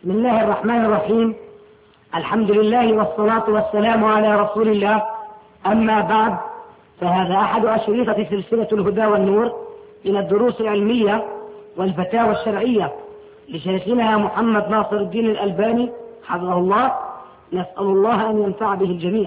بسم الله الرحمن الرحيم. الحمد لله والصلاة والسلام على رسول الله. أما بعد، فهذا أحد أشرطة سلسلة الهدى والنور من الدروس العلمية والفتاوى الشرعية لشيخنا محمد ناصر الدين الألباني حفظه الله. نسأل الله أن ينفع به الجميع.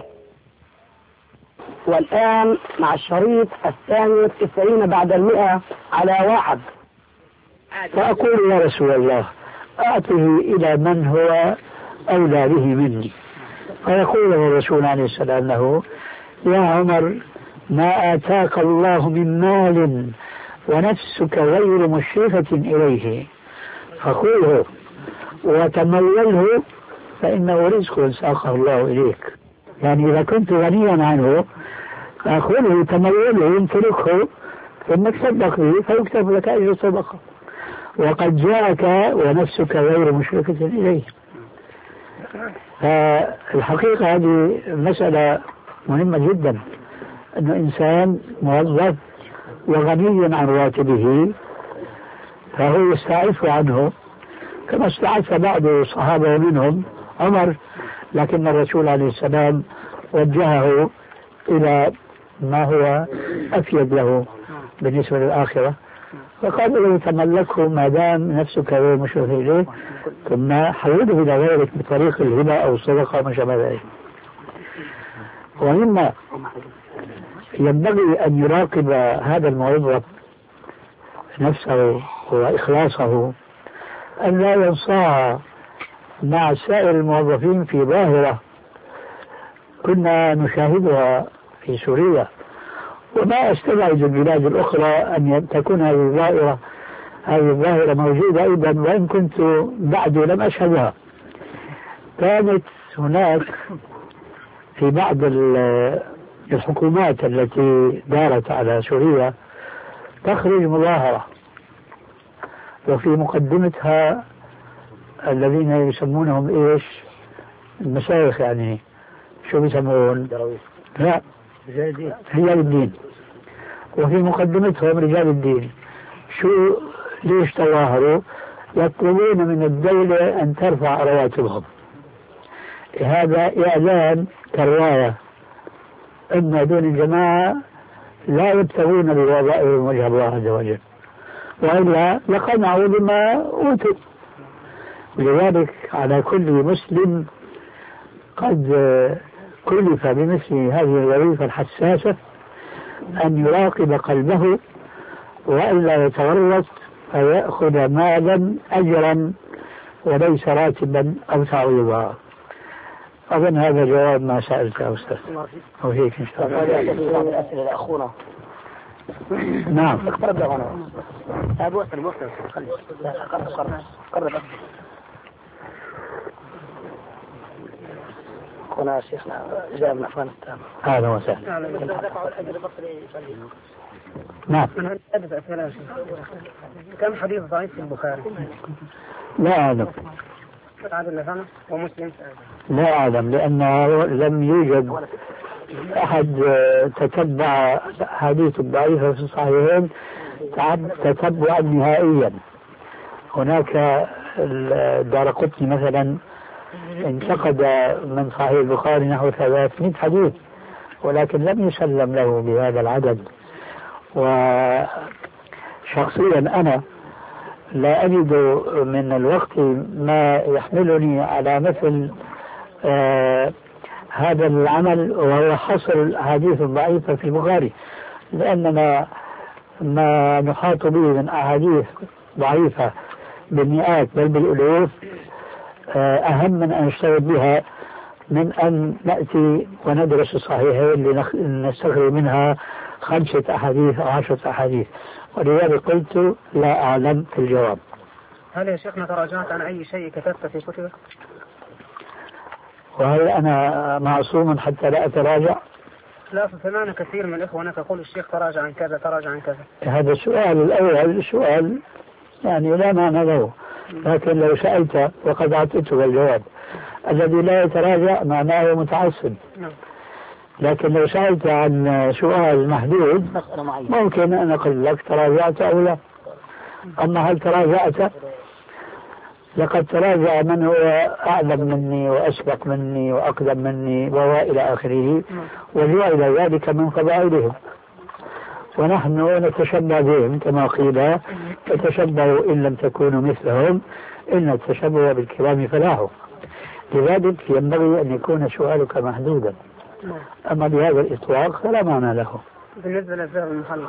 والآن مع الشريط 92 بعد 100 على 1. فأقول يا رسول الله أعطه إلى من هو أولى به مني. فيقول الرسول عليه السلام له: يا عمر، ما آتاك الله من مال ونفسك غير مشرفة إليه فخذه وتموله فإنه رزق ساقه الله إليك. يعني إذا كنت غنيا عنه فأخذه تموله يمتلكه ثم تصدق به فيكتب لك أجر الصدقة، وقد جاءك ونفسك غير مشركة إليه. فالحقيقة هذه مسألة مهمة جدا، أنه إنسان موظف وغني عن راتبه فهو يستعف عنه كما استعف بعض الصحابة ومنهم عمر، لكن الرسول عليه السلام وجهه إلى ما هو أفيد له بالنسبة للآخرة، فقال له: تملكه ما دام نفسك غير مشرف إليه، ثم حوله إلى غيرك بطريق الهبة أو الصدقة وما شابه ذلك. ومما ينبغي أن يراقب هذا الموظف نفسه وإخلاصه أن لا ينصاع مع سائر الموظفين في ظاهرة كنا نشاهدها في سوريا، وما أستبعد البلاد الأخرى أن تكون هذه الظاهرة موجودة أيضا، وإن كنت بعد لم أشهدها. كانت هناك في بعض الحكومات التي دارت على سوريا تخرج مظاهرة، وفي مقدمتها الذين يسمونهم إيش؟ المشايخ، يعني شو بيسمون؟ لا، رجال الدين. وفي مقدمتهم رجال الدين ليش تظاهروا؟ يطلبون من الدولة أن ترفع رواتبهم. هذا إعلان كالراية أن هذول الجماعة لا يبتغون بوظائفهم وجه الله عز وجل، وإلا لقنعوا بما أوتوا. لذلك على كل مسلم قد كلف بمثل هذه الوظيفة الحساسة أن يراقب قلبه وإلا يتورط فيأخذ مالا أجرا وليس راتبا أو تعويضا. أظن هذا جواب ما سألت يا أستاذ، أو هيك إن شاء الله. الأسئلة الأخونا. نعم. اقترب لغنا. أبو أسأل قرب. هنا شيخنا جاء من أفغانستان. هذا وسهلا. نعم. كم حديث ضعيف في البخاري؟ لا أعلم. ومسلم؟ لا أعلم، لأنه لم يوجد أحد تتبع حديث الضعيفة في الصحيحين تتبعا نهائيا. هناك الدارقطني مثلا انتقد من صحيح البخاري نحو 300 حديث، ولكن لم يسلم له بهذا العدد. وشخصيا أنا لا أجد من الوقت ما يحملني على مثل هذا العمل، وهو حصر الأحاديث الضعيفة في البخاري، لأننا ما نحاط به من أحاديث ضعيفة بالمئات بل بالألوف أهم من أن نشتغل بها من أن نأتي وندرس الصحيحين لنستخرج منها 5 أحاديث أو 10 أحاديث. ولذلك قلت لا أعلم في الجواب. هل يا شيخنا تراجعت عن أي شيء كتبت في كتبك؟ وهل أنا معصوم حتى لا أتراجع؟ لا، فسمعنا كثير من الإخوة تقول الشيخ تراجع عن كذا تراجع عن كذا. هذا السؤال الأول سؤال يعني لا معنى له، لكن لو سألت وقد أعطيته الجواب. الذي لا يتراجع معناه متعصب، لكن لو سألت عن سؤال محدود ممكن أن أقول لك تراجعت أو لا. أما هل تراجعت لقد تراجع من هو أعلم مني وأسبق مني وأقدم مني وإلى آخره، وجعل ذلك من قبائلهم، ونحن نتشبه بهم كما قيل فتشبهوا إن لم تكونوا مثلهم إن التشبه بالكرام فلاح. لذلك ينبغي أن يكون سؤالك محدودا، أما بهذا الإطلاق فلا معنى له. بالنسبة للذهب المحلق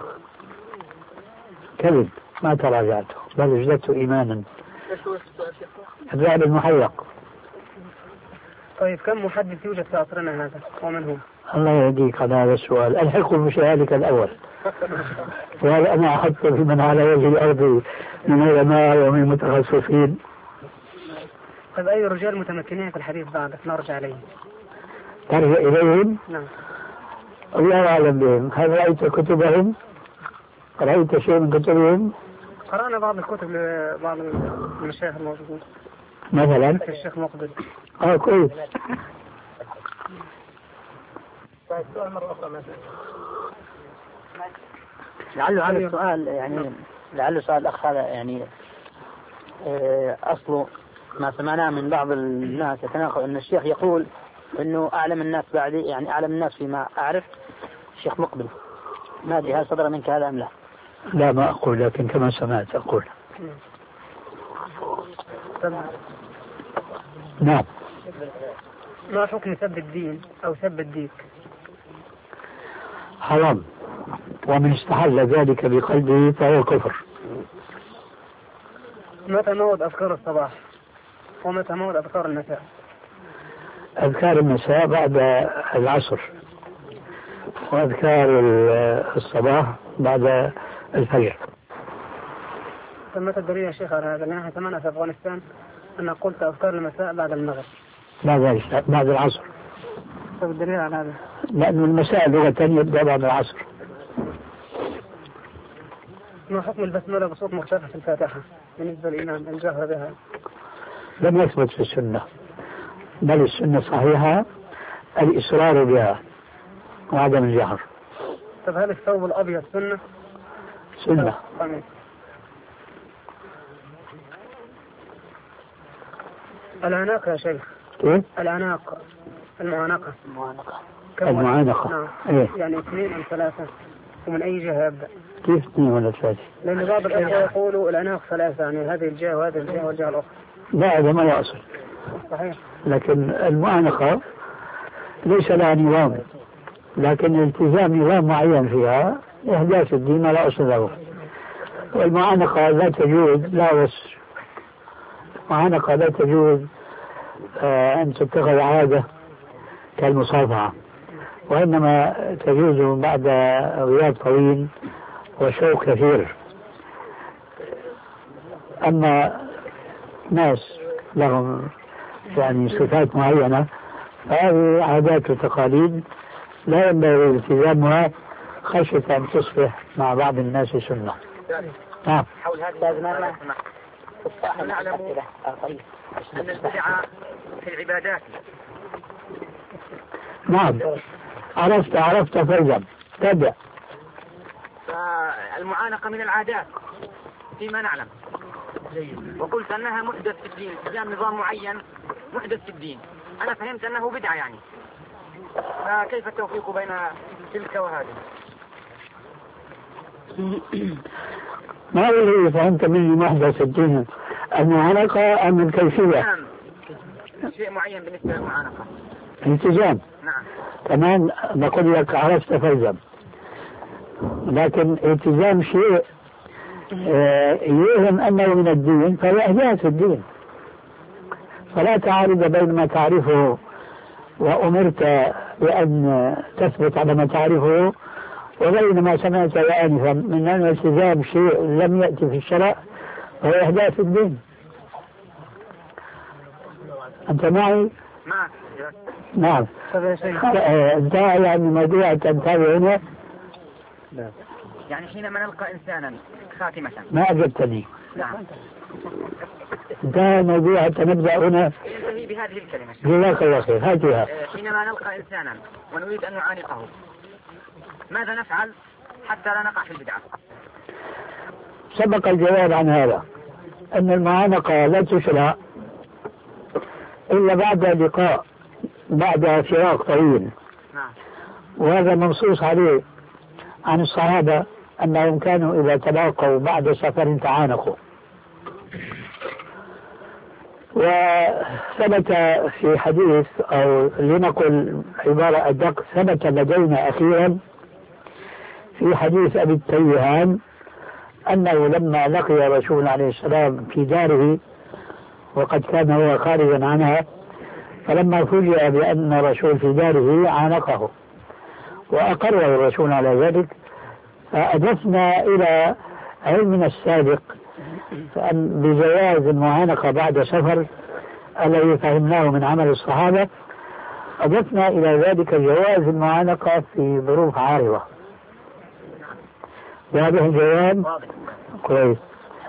كذب، ما تراجعته بل ازددت إيمانا. الذهب المحلق. طيب كم محدث يوجد في عصرنا هذا ومن هم؟ الله يهديك على هذا السؤال، الحقه بسؤالك الأول. وهذا أنا أحطه في من على وجه الأرض من علماء ومن متخصصين. طيب أي رجال متمكنين في الحديث بعدك نرجع إليهم؟ ترجع إليهم؟ نعم. الله أعلم بهم. هل رأيت كتبهم؟ رأيت شيء من كتبهم؟ قرأنا بعض الكتب لبعض من الشيخ الموجودين. مثلا؟ الشيخ مقبل. كويس. السؤال مرة أخرى مثلا. لعله هذا السؤال يعني لعله سؤال الأخ هذا يعني أصله ما سمعناه من بعض الناس يتناقض أن الشيخ يقول إنه أعلم الناس بعدي، يعني أعلم الناس فيما أعرف الشيخ مقبل. ما أدري هل صدر منك هذا أم لا؟ لا ما أقول، لكن كما سمعت أقول. نعم. ما حكم سب الدين أو سب الديك؟ حرام، ومن استحل ذلك بقلبه فهو كفر. متى موعد أذكار الصباح ومتى موعد أذكار المساء؟ أذكار المساء بعد العصر، وأذكار الصباح بعد الفجر. متى الدليل يا شيخ على هذا؟ لأن سمعنا في أفغانستان أن قلت أذكار المساء بعد المغرب. بعد العصر. طيب الدليل على هذا؟ لأن المساء لغة يبدأ بعد العصر. ما حكم البسملة بصوت مرتفع في الفاتحة بالنسبة للإمام الجهر بها؟ لم يثبت في السنة، بل السنة صحيحة الإصرار بها وعدم الجهر. طب هل الثوب الأبيض سنة؟ سنة. العناق يا شيخ. كيف؟ العناق. المعانقة. المعانقة. نعم. إيه؟ يعني 2 أم 3 ومن أي جهة يبدأ؟ كيف 2 ولا 3؟ لأن بعض الأخوة يقولوا العناق 3، يعني هذه الجهة وهذه الجهة والجهة الأخرى. لا هذا ما يصل. صحيح. لكن المعانقة ليس لها نظام، لكن التزام نظام معين فيها إحداث الدين لا أصل له. والمعانقة لا تجوز، لا وصف. المعانقة لا تجوز أن تتخذ عادة كالمصافحة، وإنما تجوز بعد غياب طويل وشوق كثير. أما ناس لهم يعني صفات معينة فهذه عادات وتقاليد لا ينبغي التزامها خشية أن تصبح مع بعض الناس سنة. نعم. حول هذا نعلم أن البدعة في العبادات. نعم عرفت فالزم تبع. فالمعانقة من العادات فيما نعلم، وقلت أنها محدث في الدين، التزام نظام معين محدث في الدين. أنا فهمت أنه بدعة يعني، فكيف التوفيق بين تلك وهذه؟ ما هو اللي فهمت مني محدث الدين؟ المعانقة أم الكيفية؟ نعم، شيء معين بالنسبة للمعانقة. التزام. نعم. كمان بقول لك عرفت فالزم، لكن التزام شيء يوهم أنه من الدين فهو إحداث الدين، فلا تعارض بين ما تعرفه وأمرت بأن تثبت على ما تعرفه وبين ما سمعت آنفا من أن التزام شيء لم يأتي في الشرع فهو إحداث الدين. أنت معي؟ نعم. انتهى يعني موضوع تنتهي هنا. يعني حينما نلقى إنسانا خاتمة. ما أجبتني. نعم. انتهى الموضوع حتى نبدأ هنا. ينتهي بهذه الكلمة. جزاك الله خير. هاتها. حينما نلقى إنسانا ونريد أن نعانقه ماذا نفعل حتى لا نقع في البدعة؟ سبق الجواب عن هذا، أن المعانقة لا تشرع إلا بعد لقاء، بعد فراق طويل. وهذا منصوص عليه عن الصحابة أنهم كانوا إذا تلاقوا بعد سفر تعانقوا. وثبت في حديث، أو لنقل عبارة أدق، ثبت لدينا أخيرا في حديث أبي التيهان أنه لما لقي رسول عليه السلام في داره وقد كان هو خارجا عنها، فلما فوجئ بأن الرسول في داره عانقه وأقره الرسول على ذلك، فأضفنا إلى علمنا السابق بجواز المعانقة بعد سفر الذي فهمناه من عمل الصحابة، أضفنا إلى ذلك جواز المعانقة في ظروف عارضة. وهذا الجواب كويس.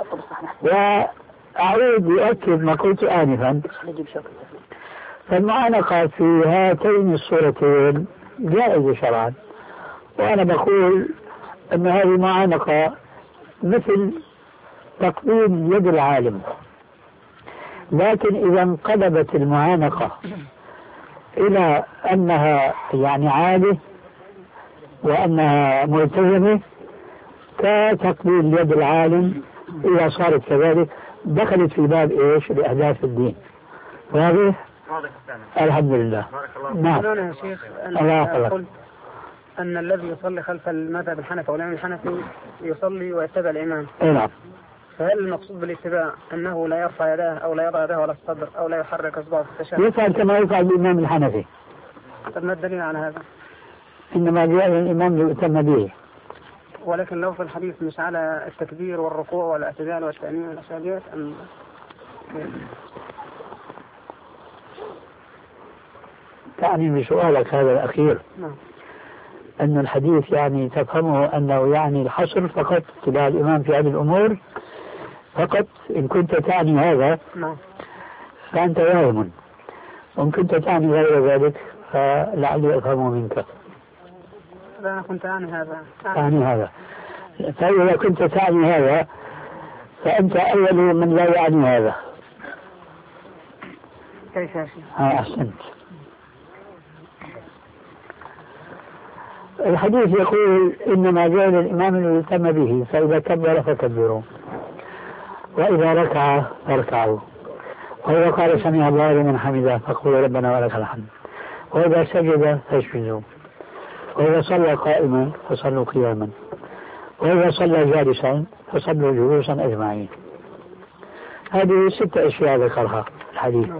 وأعود لأؤكد ما قلت آنفا، فالمعانقة في هاتين الصورتين جائزة شرعا، وأنا بقول أن هذه المعانقة مثل تقديم يد العالم، لكن إذا انقلبت المعانقة إلى أنها يعني عادة وأنها ملتزمة كتقديم يد العالم، إذا صارت كذلك دخلت في باب إيش؟ لأهداف الدين. واضح؟ الحمد لله. نعم. يا شيخ أنا قلت أن الذي يصلي خلف المذهب الحنفي والإمام الحنفي يصلي ويتبع الإمام. نعم. فهل المقصود بالاتباع أنه لا يرفع يداه أو لا يضع يداه على الصدر أو لا يحرك إصبعه في التشهد؟ يفعل كما يفعل الإمام الحنفي. طب ما الدليل على هذا؟ إنما جاء الإمام ليؤتم به. ولكن لو في الحديث مش على التكبير والركوع والاعتدال والتأمين والأشياء أم تعني بسؤالك هذا الأخير أن الحديث يعني تفهمه أنه يعني الحصر فقط اتباع الإمام في هذه الأمور فقط. إن كنت تعني هذا فأنت واهم، وإن كنت تعني غير ذلك فلعلي أفهمه منك. أنا كنت أعني هذا. فإذا كنت تعني هذا فأنت أول من لا يعني هذا. كيف يا شيخ؟ أحسنت. الحديث يقول إنما جعل الإمام ليؤتم به، فإذا كبر فكبروا، وإذا ركع فاركعوا، وإذا قال سمع الله لمن حمده فقولوا ربنا ولك الحمد، وإذا سجد فاسجدوا، وإذا صلى قائما فصلوا قياما، وإذا صلى جالسا فصلوا جلوسا أجمعين. هذه 6 أشياء ذكرها الحديث.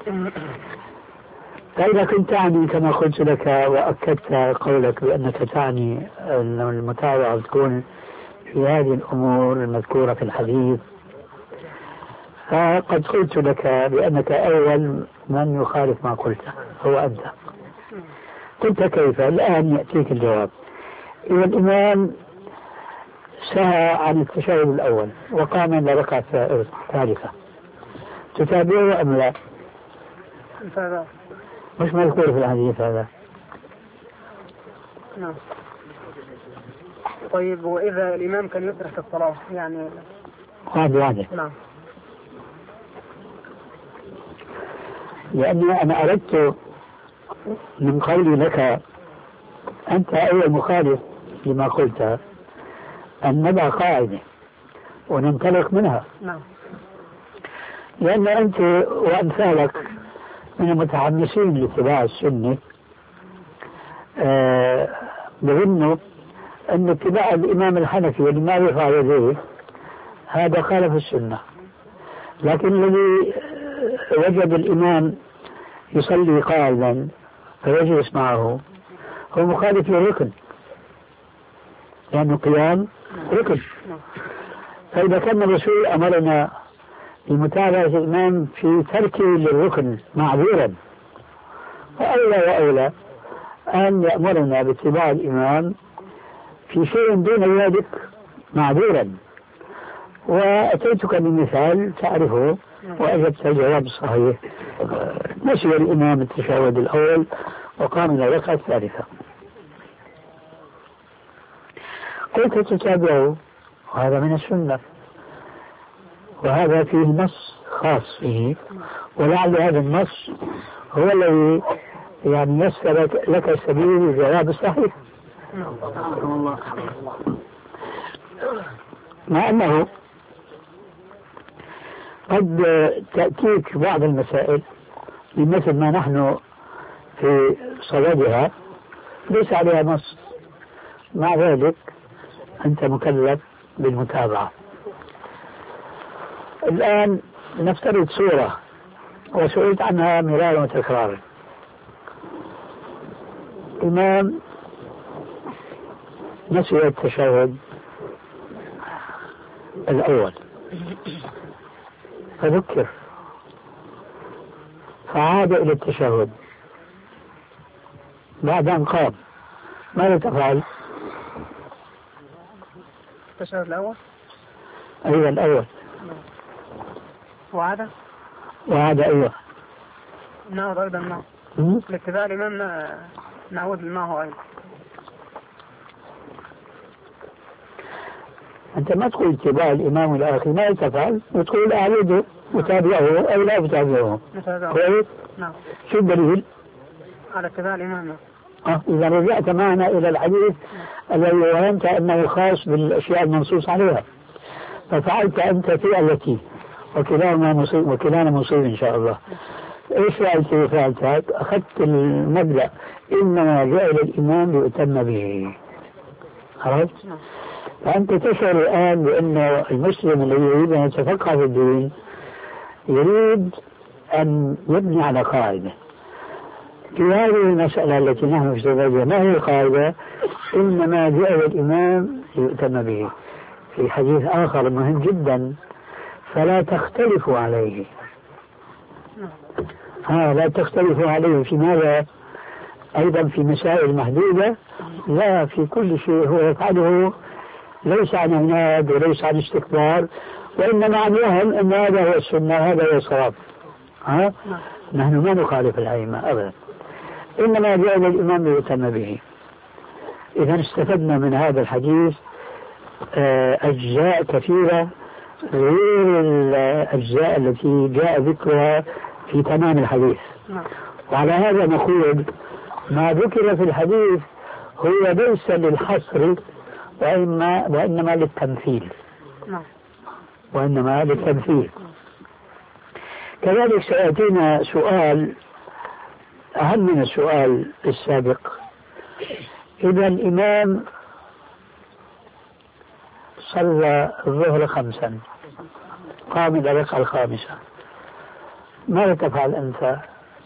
فإذا كنت تعني كما قلت لك وأكدت قولك بأنك تعني أن المتابعة تكون في هذه الأمور المذكورة في الحديث، فقد قلت لك بأنك أول من يخالف ما قلته هو أنت. قلت كيف؟ الآن يأتيك الجواب. إذا الإمام سهى عن التشهد الأول وقام إلى ركعة ثالثة، تتابعه أم لا؟ مش مذكور في الحديث هذا. نعم. طيب وإذا الإمام كان يسرح في الصلاة يعني واضح. نعم. لأني أنا أردت من قولي لك أنت أول مخالف لما قلت أن نضع قاعدة وننطلق منها. نعم. لأن أنت وأمثالك من المتحمسين لاتباع السنة بظنوا أن اتباع الإمام الحنفي لما يفعل يديه هذا خالف السنة، لكن الذي وجد الإمام يصلي قاعدا فيجلس معه هو مخالف للركن، لأنه قيام ركن. فإذا كان الرسول أمرنا بمتابعة الإمام في تركه للركن معذورا، فأولى وأولى أن يأمرنا باتباع الإمام في شيء دون ذلك معذورا. وأتيتك بمثال تعرفه وأجبت الجواب الصحيح. نسي الإمام التشهد الأول وقام إلى الركعة الثالثة، قلت تتابعه، وهذا من السنة، وهذا فيه نص خاص به، ولعل هذا النص هو الذي يعني يسر لك سبيل الجواب الصحيح. مع أنه قد تأتيك بعض المسائل بمثل ما نحن في صددها ليس عليها نص، مع ذلك أنت مكلف بالمتابعة. الآن نفترض صورة وسئلت عنها مرارا وتكرارا. إمام نسي التشهد الأول فذكر فعاد إلى التشهد بعد أن قام، ماذا تفعل؟ التشهد الأول؟ أيوة الأول. وعاد أيوة. نعود أيضا معه لاتباع الإمام، نعود معه أيضا. أنت ما تقول اتباع الإمام الآخر، ما تفعل؟ وتقول أعيده وتابعه أو لا أتابعه. كويس؟ نعم. شو الدليل؟ على اتباع الإمام. إذا رجعت معنا إلى الحديث الذي وهمت أنه خاص بالأشياء المنصوص عليها، ففعلت أنت التي وكلانا مصيب إن شاء الله. إيش فعلت؟ أخذت المبدأ إنما جعل الإمام ليؤتم به. عرفت؟ فأنت تشعر الآن بأن المسلم الذي يريد أن يتفقه في الدين يريد أن يبني على قاعدة. في هذه المسألة التي نحن في صددها ما هي القاعدة؟ إنما جعل الإمام ليؤتم به. في حديث آخر مهم جدا: فلا تختلفوا عليه. لا تختلفوا عليه في ماذا؟ أيضا في مسائل محدودة؟ لا، في كل شيء هو يفعله ليس عن عناد وليس عن استكبار، وإنما عن وهم أن هذا هو السنة هذا هو الصواب. نحن ما نخالف الأئمة أبدا، إنما جعل الإمام ليؤتم به. إذا استفدنا من هذا الحديث أجزاء كثيرة غير الأجزاء التي جاء ذكرها في تمام الحديث. وعلى هذا نقول ما ذكر في الحديث هو ليس للحصر وإنما للتمثيل. كذلك سيأتينا سؤال أهم من السؤال السابق: إذا الإمام صلى الظهر 5، قام إلى الركعة 5، ماذا تفعل أنت؟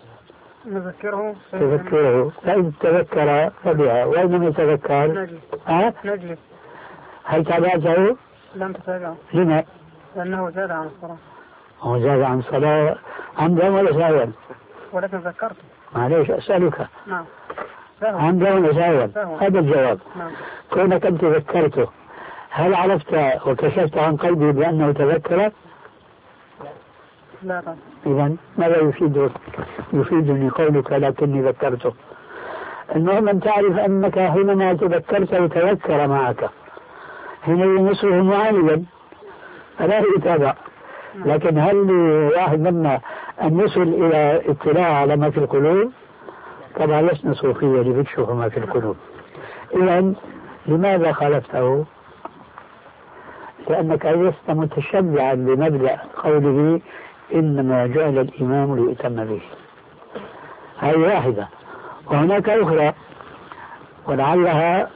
تذكره. فإن تذكر فبها، وإن لم يتذكر نجلس. هل تابعته؟ لم تتابعه. لما؟ لأنه زاد عن الصلاة. هو زاد عن الصلاة عمدا ولا سهوا؟ ولكن ذكرته. معليش أسألك. نعم. عمدا ولا سهوا؟ هذا الجواب. نعم. كونك أنت ذكرته، هل عرفت وكشفت عن قلبي بأنه تذكر؟ لا طبعا. إذن ماذا يفيدني قولك لكني ذكرته؟ المهم أن تعرف أنك حينما تذكرت وتذكر معك حين يصره معالجا فلا يتابع. لكن هل لواحد منا أن يصل إلى اطلاع على ما في القلوب؟ طبعا لسنا صوفية لنكشف ما في القلوب. إذن لماذا خالفته؟ لأنك لست متشبعا بمبدأ قوله إنما جعل الإمام ليؤتم به. هذه واحدة، وهناك أخرى ولعلها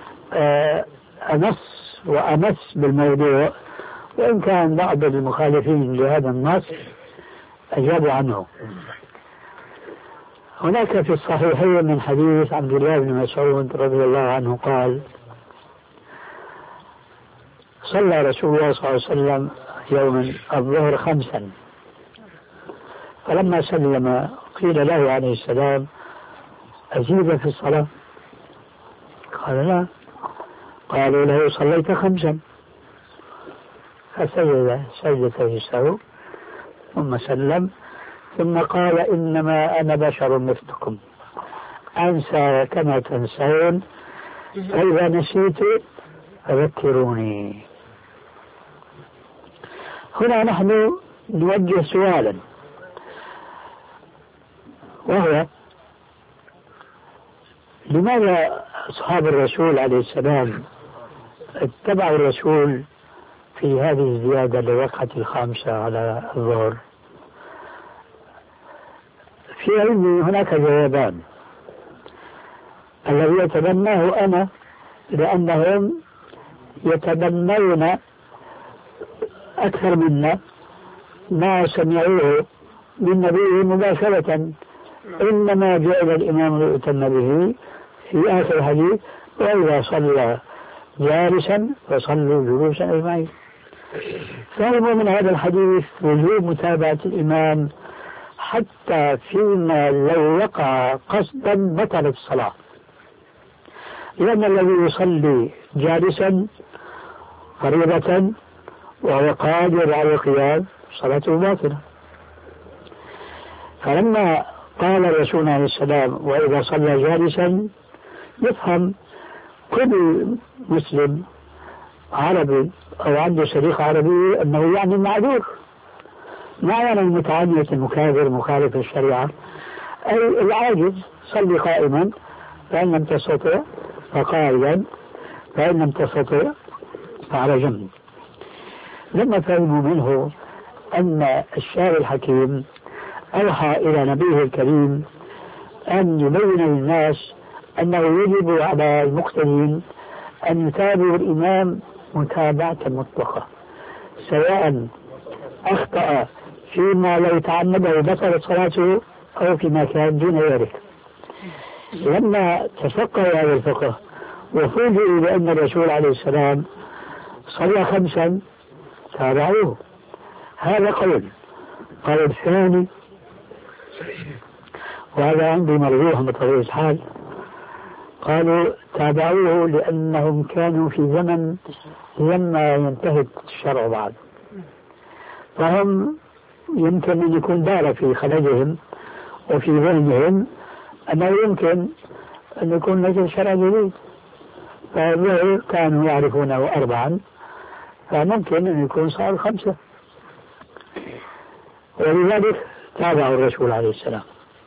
أنص وأمس بالموضوع، وإن كان بعض المخالفين لهذا النص أجابوا عنه. هناك في الصحيحين من حديث عبد الله بن مسعود رضي الله عنه قال: صلى رسول الله صلى الله عليه وسلم يوما الظهر 5، فلما سلم قيل له عليه السلام: أزيد في الصلاة؟ قال: لا. قالوا له: صليت 5. فسجد سجدة السهو ثم سلم، ثم قال: إنما أنا بشر مثلكم أنسى كما تنسون، فإذا نسيت فذكروني. هنا نحن نوجه سؤالا، وهو لماذا أصحاب الرسول عليه السلام اتبعوا الرسول في هذه الزيادة للركعة الخامسة على الظهر؟ في علمي هناك جوابان. الذي يتبناه أنا لأنهم يتبنون أكثر منا ما سمعوه من نبيه مباشرة، إنما جعل الإمام ليؤتم به في آخر الحديث، وإذا صلى جالسا فصلوا جلوسا أجمعين. فهموا من هذا الحديث وجوب متابعة الإمام حتى فيما لو وقع قصدا بطلت الصلاة، لأن الذي يصلي جالسا فريضة وهو قادر على القيام صلاته باطلة. فلما قال الرسول عليه السلام وإذا صلى جالسا، يفهم كل مسلم عربي أو عنده صديق عربي أنه يعني معذور، ما يعني المتعنت المكابر مخالف الشريعة، أي العاجز صلي قائما، فإن لم تستطع فقائلا، فإن لم تستطع فعلى جنب. لما فهموا منه أن الشارع الحكيم أوحى إلى نبيه الكريم أن يبين للناس أنه يجب على المقتدين أن يتابعوا الإمام متابعة مطلقة، سواء أخطأ فيما لو تعمده بطلت صلاته أو فيما كان دون ذلك. لما تفقهوا هذا الفقه وفوجئوا بأن الرسول عليه السلام صلى 5 تابعوه. هذا قول الثاني، وهذا عندي مرجوح بطبيعة الحال، قالوا تابعوه لأنهم كانوا في زمن لما ينتهي الشرع بعد، فهم يمكن أن يكون دار في خلجهم وفي ذهنهم أنه يمكن أن يكون نزل شرع جديد، فالظهر كانوا يعرفونه 4 فممكن أن يكون صار 5، ولذلك تابعوا الرسول عليه السلام.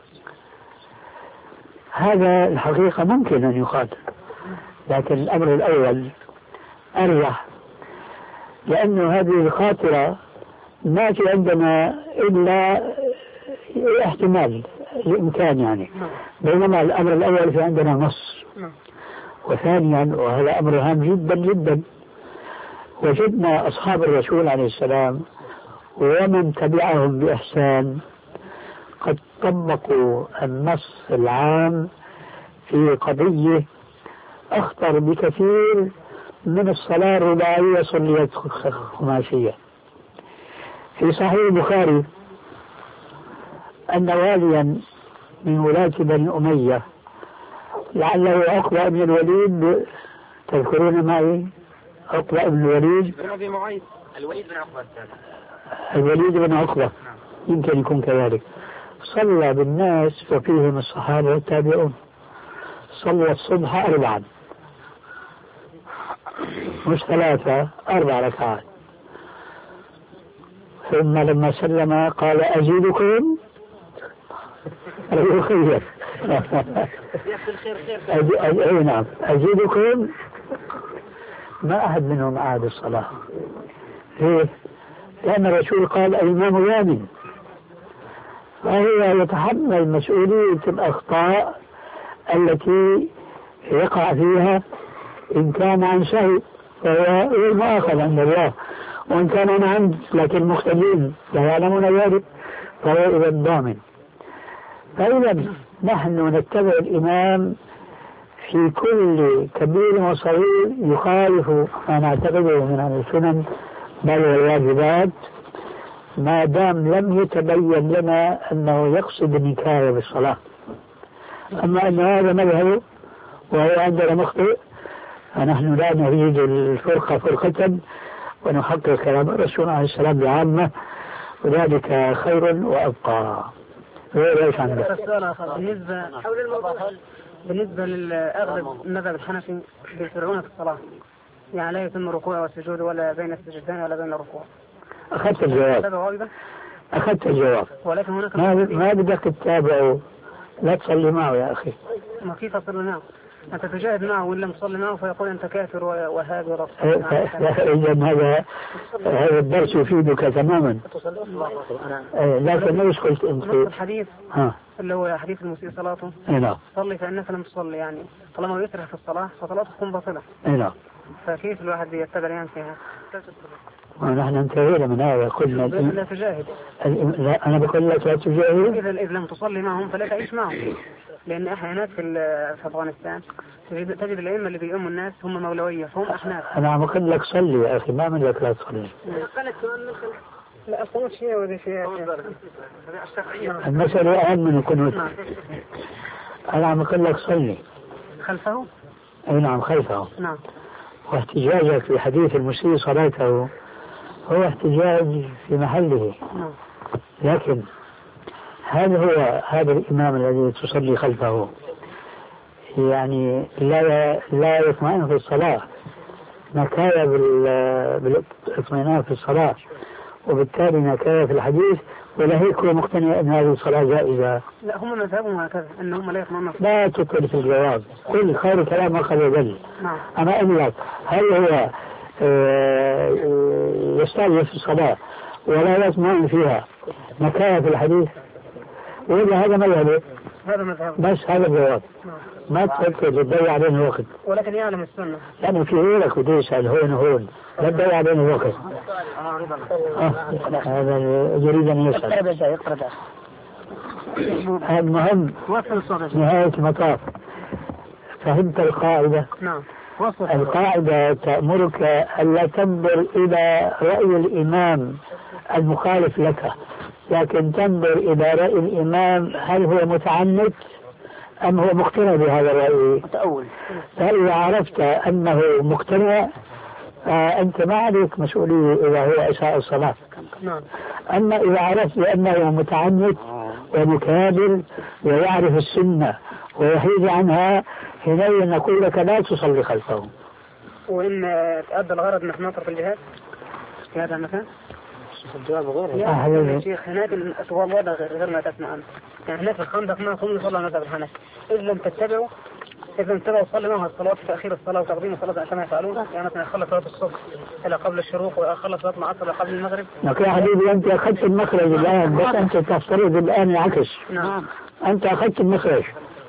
هذا الحقيقة ممكن أن يقال، لكن الأمر الأول أرجح، لأن هذه الخاطرة ما في عندنا إلا احتمال الإمكان يعني، بينما الأمر الأول في عندنا نص. وثانيا، وهذا أمر هام جدا جدا، وجدنا أصحاب الرسول عليه السلام ومن تبعهم بإحسان قد طبقوا النص العام في قضية أخطر بكثير من الصلاة الرباعية صليت خماسية. في صحيح البخاري أن واليا من ولاة بني أمية لعله عقبة بن الوليد، تذكرون معي عقبة بن الوليد؟ الوليد بن عقبة يمكن يكون كذلك، صلى بالناس وفيهم الصحابة والتابعون، صلى الصبح 4 مش 3، 4 ركعات، ثم لما سلم قال أزيدكم خير نعم أزيدكم. ما أحد منهم أعاد الصلاة. ليه؟ لأن الرسول قال الإمام يامن، فهو يتحمل مسؤولية الأخطاء التي يقع فيها، إن كان عن سهو فهو غير مؤاخذ عند الله، وإن كان عن عمد لكن مختلين لا يعلمون ذلك فهو إذا ضامن. فإذا نحن نتبع الإمام في كل كبير وصغير يخالف ما نعتقده من السنن بل والواجبات، ما دام لم يتبين لنا أنه يقصد النكاية بالصلاة. أما أن هذا مذهب وهو عندنا مخطئ، فنحن لا نريد الفرقة فرقة ونحقق كلام الرسول عليه السلام بعامة، وذلك خير وأبقى. ايش عندك؟ بالنسبة للأغلب المذهب الحنفي بيسرعون في الصلاة، يعني لا يتم الركوع والسجود ولا بين السجدتين ولا بين الركوع، أخذت الجواب. أخذت الجواب. ولكن هناك ما بدك تتابعه، لا تصلي معه يا أخي. ما كيف أصلي معه؟ أنت تجاهد معه وإن لم تصلي معه فيقول أنت كافر وهذا ورب. إذا هذا الدرس يفيدك تماما. لكن ليش قلت أنت الحديث اللي هو حديث المسيء صلاته صلي فإنك لم تصلي، يعني طالما يسرح في الصلاة فصلاته تكون باطلة. فكيف الواحد يتبع يعني فيها؟ ونحن انتهينا من هذا، قلنا لا تجاهد. لا أنا بقول لك لا تجاهد. إذا لم تصلي معهم فلا تعيش معهم، لأن أحيانا في أفغانستان تجد الأئمة اللي بيؤموا الناس هم مولوية فهم أحناف. أنا عم أقول لك صلي يا أخي، ما من لك لا تصلي. لا القنوت شيء وذي شيء. المسألة أهم من القنوت. أنا عم أقول لك صلي خلفه. أي نعم خلفه. نعم. واحتجاجك بحديث المسيء صلاته هو احتجاج في محله. لكن هل هو هذا الإمام الذي تصلي خلفه يعني لا يطمئن في الصلاة، نكاية بالاطمئنان في الصلاة، وبالتالي نكاية في الحديث، ولا هيك هو مقتنع أن هذه الصلاة جائزة؟ لا هم مذهبهم هكذا أنهم لا يطمئنون. لا تطل في الجواب، كل خير كلام أخذ يدل. أنا أقول لك هل هو يستعجل في الصلاة ولا يطمئن فيها نكاية في الحديث، ولا هذا مذهبه؟ هذا مذهب. بس هذا الجواب. ما تفكر تضيع علينا الوقت. ولكن يعلم السنة. لأنه في غيرك بده يسأل هون وهون، لا تضيع علينا الوقت. هذا يريد أن يسأل. المهم نهاية المطاف فهمت القاعدة؟ نعم. القاعدة تأمرك ألا تنظر إلى رأي الإمام المخالف لك، لكن تنظر إلى رأي الإمام هل هو متعنت أم هو مقتنع بهذا الرأي متأول. فإذا عرفت أنه مقتنع أنت ما عليك مسؤولية إذا هو أساء الصلاة. أما إذا عرفت بأنه متعنت ومكابر ويعرف السنة ويحيد عنها، حينئذ نقول لك لا تصلي خلفه. وإن تأدى الغرض نحن نترك الجهاد في هذا المكان؟ الجواب غير يا شيخ هناك الأسوار وضع غير ما تسمع أنت. يعني هناك في الخندق ما هم يصلوا مذهب الحنفي. إذا لم تتبعوا صلي معها الصلاة في تأخير الصلاة وتقديم الصلاة كما يفعلون، يعني مثلا يخلص صلاة الصبح إلى قبل الشروق ويخلص صلاة العصر قبل المغرب. لكن يا حبيبي أنت أخذت المخرج الآن، بس أنت تفترض الآن العكس. نعم. أنت أخذت المخرج.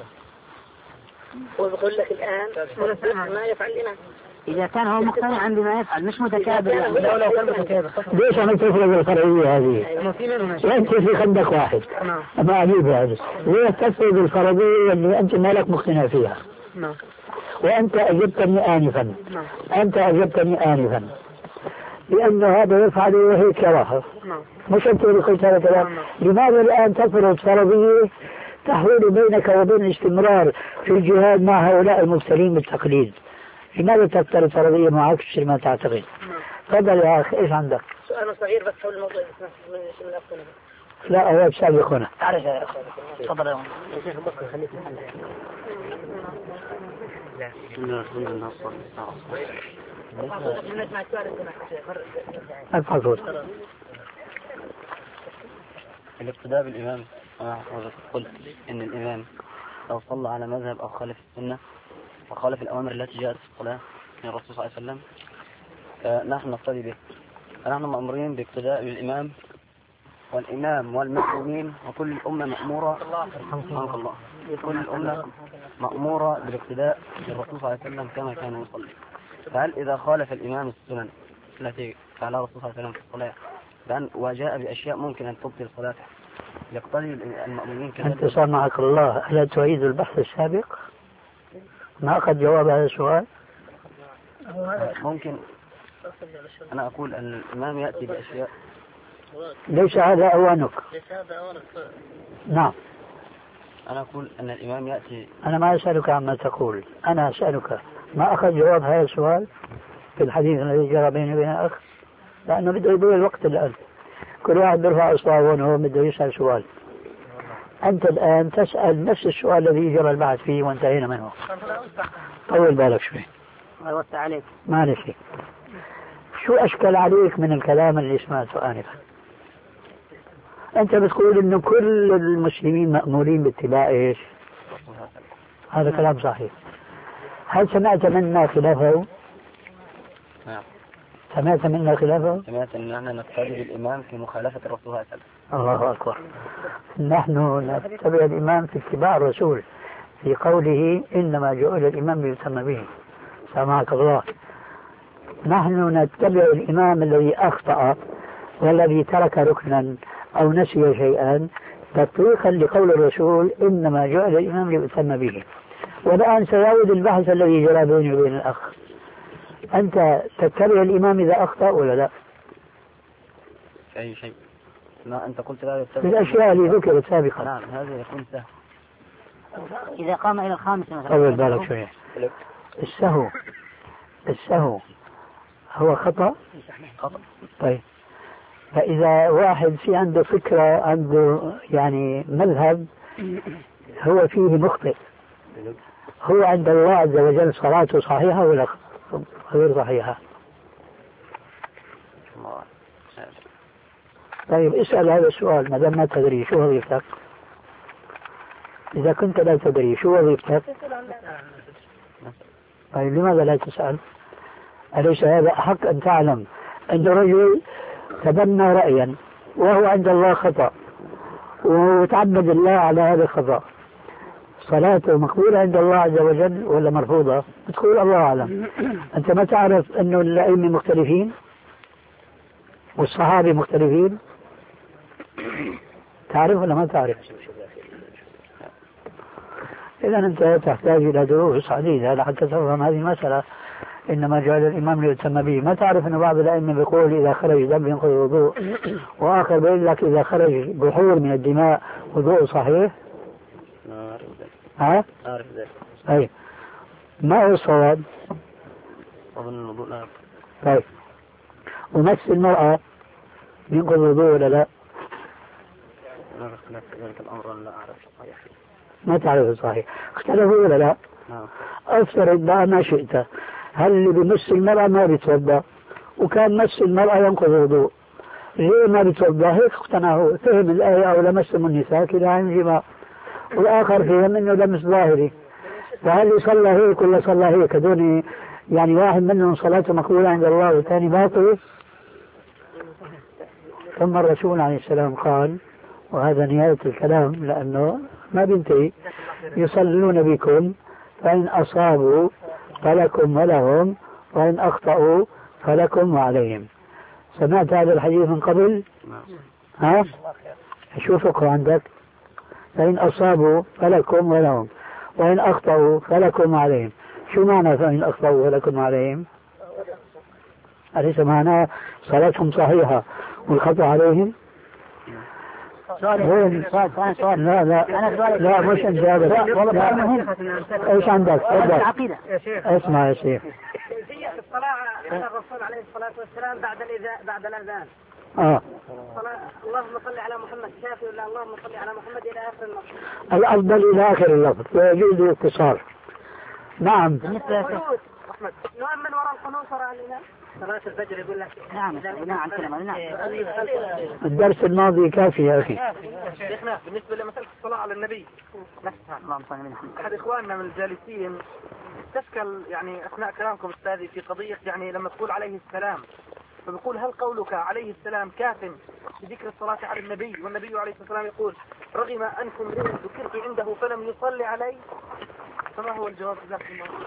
وبقول لك الآن ما يفعل الإمام إذا كان هو مقتنع بما يفعل مش متكابر يعني. لو كان متكابر ليش عم تفرض الفرضية هذه؟ وأنت في خندق واحد. ما عجيب هذا. ليش تفرض الفرضية اللي أنت ما لك مقتنع فيها؟ وأنت أجبتني آنفا. لأن هذا يفعل وهيك يراها. مش أنت اللي قلت هذا الكلام. لماذا الآن تفرض فرضية تحول بينك وبين الاستمرار في الجهاد مع هؤلاء المبتلين بالتقليد؟ لماذا تفترض فرضية معاكس ما تعتقد؟ تفضل يا أخي إيش عندك؟ سؤال صغير بس حول الموضوع من الأفضل. لا هو بسابقنا. تعرف يا أخي تفضل يا شيخ بكر خليك محلك. الاقتداء بالإمام. قلت إن الإمام لو صلى على مذهب أو خالف السنة وخالف الأوامر التي جاءت في الصلاة من الرسول صلى الله عليه وسلم نحن نقتدي به. فنحن مأمورين باقتداء بالإمام والإمام والمسؤولين وكل الأمة مأمورة كل الأمة مأمورة بالاقتداء بالرسول صلى الله عليه وسلم كما كان يصلي. فهل إذا خالف الإمام السنن التي فعلها الرسول صلى الله عليه وسلم في الصلاة وجاء بأشياء ممكن أن تبطل صلاته يقتضي المأمومين كذلك؟ أنت سامحك الله، ألا تعيد البحث السابق؟ ما أخذ جواب هذا السؤال؟ ممكن أنا أقول أن الإمام يأتي بأشياء ليس هذا أوانك. نعم. أنا أقول أن الإمام يأتي. أنا ما أسألك عما تقول، أنا أسألك ما أخذ جواب هذا السؤال في الحديث الذي جرى بيني وبين أخ، لأنه بده يضيع الوقت الآن. كل واحد بيرفع إصبعه وهو بده يسأل سؤال. أنت الآن تسأل نفس السؤال الذي جرى البحث فيه وانتهينا منه. طول بالك شوي. وسع عليك. ما نسي. شو أشكل عليك من الكلام اللي سمعته آنفا؟ أنت بتقول إنه كل المسلمين مأمورين باتباع إيش؟ هذا كلام صحيح. هل سمعت منا خلافه؟ نعم. سمعت منا خلافه؟ سمعت أن نحن نقتدي بالإمام في مخالفة الرسول صلى الله عليه وسلم. الله أكبر. نحن نتبع الإمام في اتباع الرسول في قوله إنما جعل الإمام ليتم به. سامحك الله. نحن نتبع الإمام الذي أخطأ والذي ترك ركنا أو نسي شيئا تطبيقا لقول الرسول إنما جعل الإمام ليتم به. والآن سيعود البحث الذي جرى بيني وبين الأخ. أنت تتبع الإمام إذا أخطأ ولا لا؟ أي شيء. ما أنت قلت لا يتبع الأشياء اللي ذكرت سابقا. نعم هذا يكون سهل. إذا قام إلى الخامس مثلا. طول بالك شوية. السهو هو خطأ؟ خطأ. طيب فإذا واحد في عنده فكرة عنده يعني مذهب هو فيه مخطئ، هو عند الله عز وجل صلاته صحيحة ولا غير صحيحة؟ طيب اسأل هذا السؤال ما دام ما تدري شو وظيفتك؟ إذا كنت لا تدري شو وظيفتك؟ طيب لماذا لا تسأل؟ أليس هذا أحق أن تعلم أن رجل تبنى رأيا وهو عند الله خطأ وتعبد الله على هذا الخطأ، صلاته مقبولة عند الله عز وجل ولا مرفوضة؟ تقول الله أعلم. أنت ما تعرف أنه الأئمة مختلفين والصحابة مختلفين؟ تعرف ولا ما تعرف؟ إذا أنت تحتاج إلى دروس عديدة حتى تفهم هذه المسألة. إنما جعل الإمام ليتم به. ما تعرف أن بعض الأئمة بيقول إذا خرج دم ينقض الوضوء، وآخر بيقول لك إذا خرج بحور من الدماء وضوء صحيح؟ ها؟ أعرف ذلك. أي ما هو الصواب؟ أظن الوضوء لا. طيب ومس المرأة ينقض الوضوء ولا لا؟ لا اختلف ذلك الأمر لا أعرف صحيح. ما تعرف الصحيح. اختلفوا ولا لا؟ نعم. افترض بقى ما شئت، هل اللي بمس المرأة ما بيتوضأ وكان مس المرأة ينقض الوضوء، ليه ما بيتوضأ؟ هيك اقتنع هو، فهم الآية أو لمسهم النساء كده عن جماع، والآخر فهم إنه لمس ظاهري، فهل يصلى هيك ولا صلى هيك؟ هذول يعني واحد منهم صلاته مقبولة عند الله والثاني باطل. ثم الرسول عليه السلام قال، وهذا نهاية الكلام لأنه ما بينتهي، يصلون بكم فإن أصابوا فلكم ولهم وإن أخطأوا فلكم وعليهم. سمعت هذا الحديث من قبل؟ ها؟ شو فقه عندك؟ فإن أصابوا فلكم ولهم وإن أخطأوا فلكم وعليهم. شو معنى فإن أخطأوا فلكم وعليهم؟ أليس معناه صلاتهم صحيحة والخطأ عليهم؟ سؤال لا لا مش انت هذا. ايش عندك؟ العقيدة. اسمع يا شيخ. كيفية الصلاة على الرسول عليه الصلاة والسلام بعد الأذان. اللهم صل على محمد شافي ولا اللهم صل على محمد إلى آخر اللفظ. الأفضل إلى آخر اللفظ ويجوز الاختصار. نعم. بالنسبة نؤمن وراء القنوت وراء الإمام. صلاة الفجر يقول لك. نعم. الدرس الماضي كافي يا أخي. شيخنا بالنسبة لمسألة الصلاة على النبي نفسها، أحد إخواننا من الجالسين تشكل يعني أثناء كلامكم أستاذي في قضية يعني لما تقول عليه السلام، فبقول هل قولك عليه السلام كاف بذكر الصلاة على النبي والنبي عليه الصلاة والسلام يقول رغم أنف امرئ ذكرت عنده فلم يصلي علي، فما هو الجواب ذاك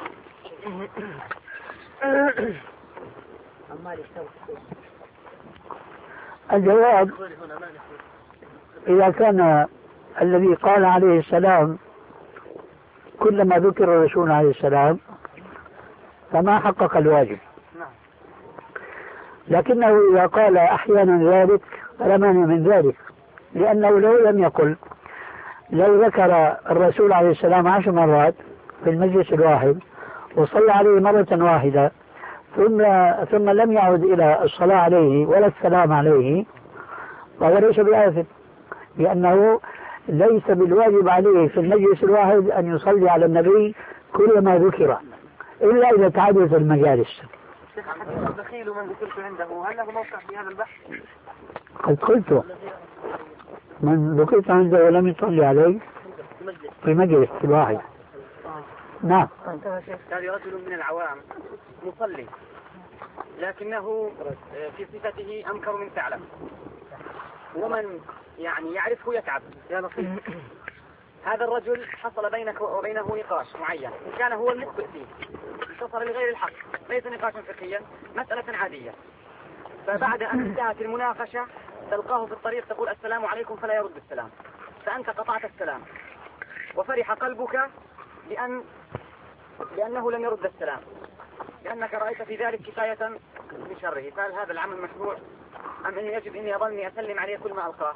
الجواب إذا كان الذي قال عليه السلام كلما ذكر الرسول عليه السلام فما حقق الواجب، لكنه إذا قال أحيانا ذلك فلا مانع من ذلك، لأنه لو لم يقل، لو ذكر الرسول عليه السلام 10 مرات في المجلس الواحد وصلى عليه مرة واحدة ثم لم يعد إلى الصلاة عليه ولا السلام عليه فهو ليس بآثم، لأنه ليس بالواجب عليه في المجلس الواحد أن يصلي على النبي كل ما ذكر إلا إذا تعددت المجالس. شيخ حديث البخيل من ذكرت عنده، هل له موقع في هذا البحث؟ قد قلت من ذكرت عنده ولم يصلي عليه في مجلس واحد. نعم. هذا رجل من العوام مصلي لكنه في صفته أنكر من ثعلب، ومن يعني يعرفه يتعب يا لطيف. هذا الرجل حصل بينك وبينه نقاش معين، كان هو المخطئ فيه، انتصر لغير الحق، ليس نقاشا فقهيا، مسألة عادية. فبعد أن انتهت المناقشة تلقاه في الطريق تقول السلام عليكم فلا يرد السلام، فأنت قطعت السلام وفرح قلبك لأنه لم يرد السلام، لأنك رأيت في ذلك كفاية من شره. فهل هذا العمل مشروع أم أنه يجب أني أظلني أسلم عليه كل ما ألقاه؟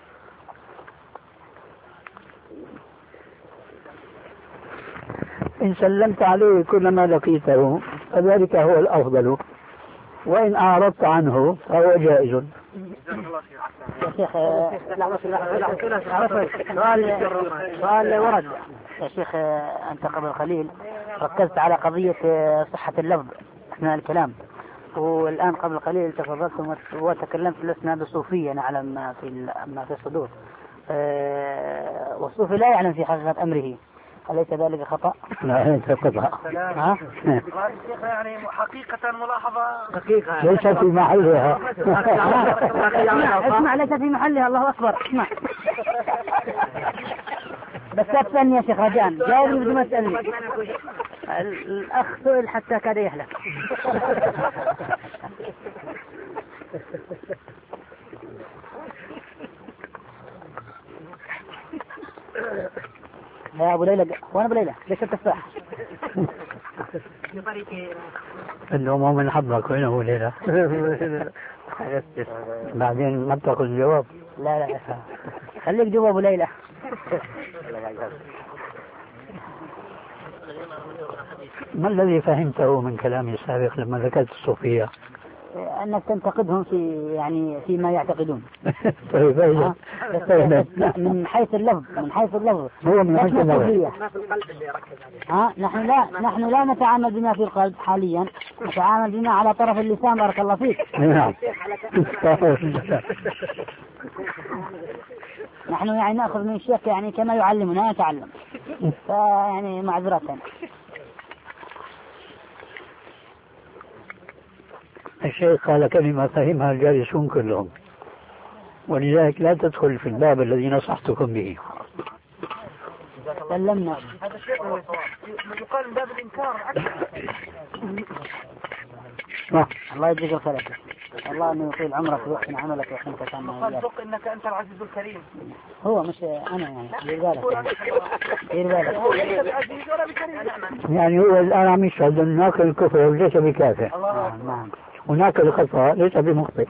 إن سلمت عليه كل ما لقيته فذلك هو الأفضل، وإن أعرضت عنه فهو جائز. يا شيخ سؤال ورد يا شيخ. أنت قبل قليل ركزت على قضية صحة اللفظ أثناء الكلام، والآن قبل قليل تفضلتم وتكلمت لسنا بصوفية نعلم ما في الصدور، والصوفي لا يعلم في حقيقة أمره، أليس ذلك خطأ؟ لا ليس خطأ. يعني حقيقة ملاحظة دقيقة ليس في محلها. اسمع ليس في محلها. الله أكبر. اسمع بس لا تسألني يا شيخ رجاء، جاوبني بدون ما تسألني. الأخ سئل حتى كاد يهلك. يا أبو ليلى وأنا أبو ليلى ليش التفاح؟ إنه من حظك وين أبو ليلى؟ بعدين ما بتاخذ الجواب. لا خليك جوا أبو ليلى. ما الذي فهمته من كلامي السابق لما ذكرت الصوفية؟ أنك تنتقدهم فيما يعتقدون. طيب من حيث اللفظ هو من حيث اللفظ. نحن لا نتعامل بما في القلب حاليا، نتعامل بما على طرف اللسان. بارك الله فيك. نعم. نحن نأخذ من الشيخ كما يعلمنا نتعلم، فيعني معذرة. الشيخ قال كلمة فهمها الجالسون كلهم، ولذلك لا تدخل في الباب الذي نصحتكم به. سلمنا. هذا شيء يقال من باب الإنكار. الله يجزيك الخير. الله أنه يطيل عمرك ويحسن عملك ويحسن ختامك. صدق إنك أنت العزيز الكريم. هو مش أنا دير بالك. يعني هو الآن عم يشهد أن ناكل الكفر ليس بكافر. نعم. وناكل الخطأ ليس بمخطئ.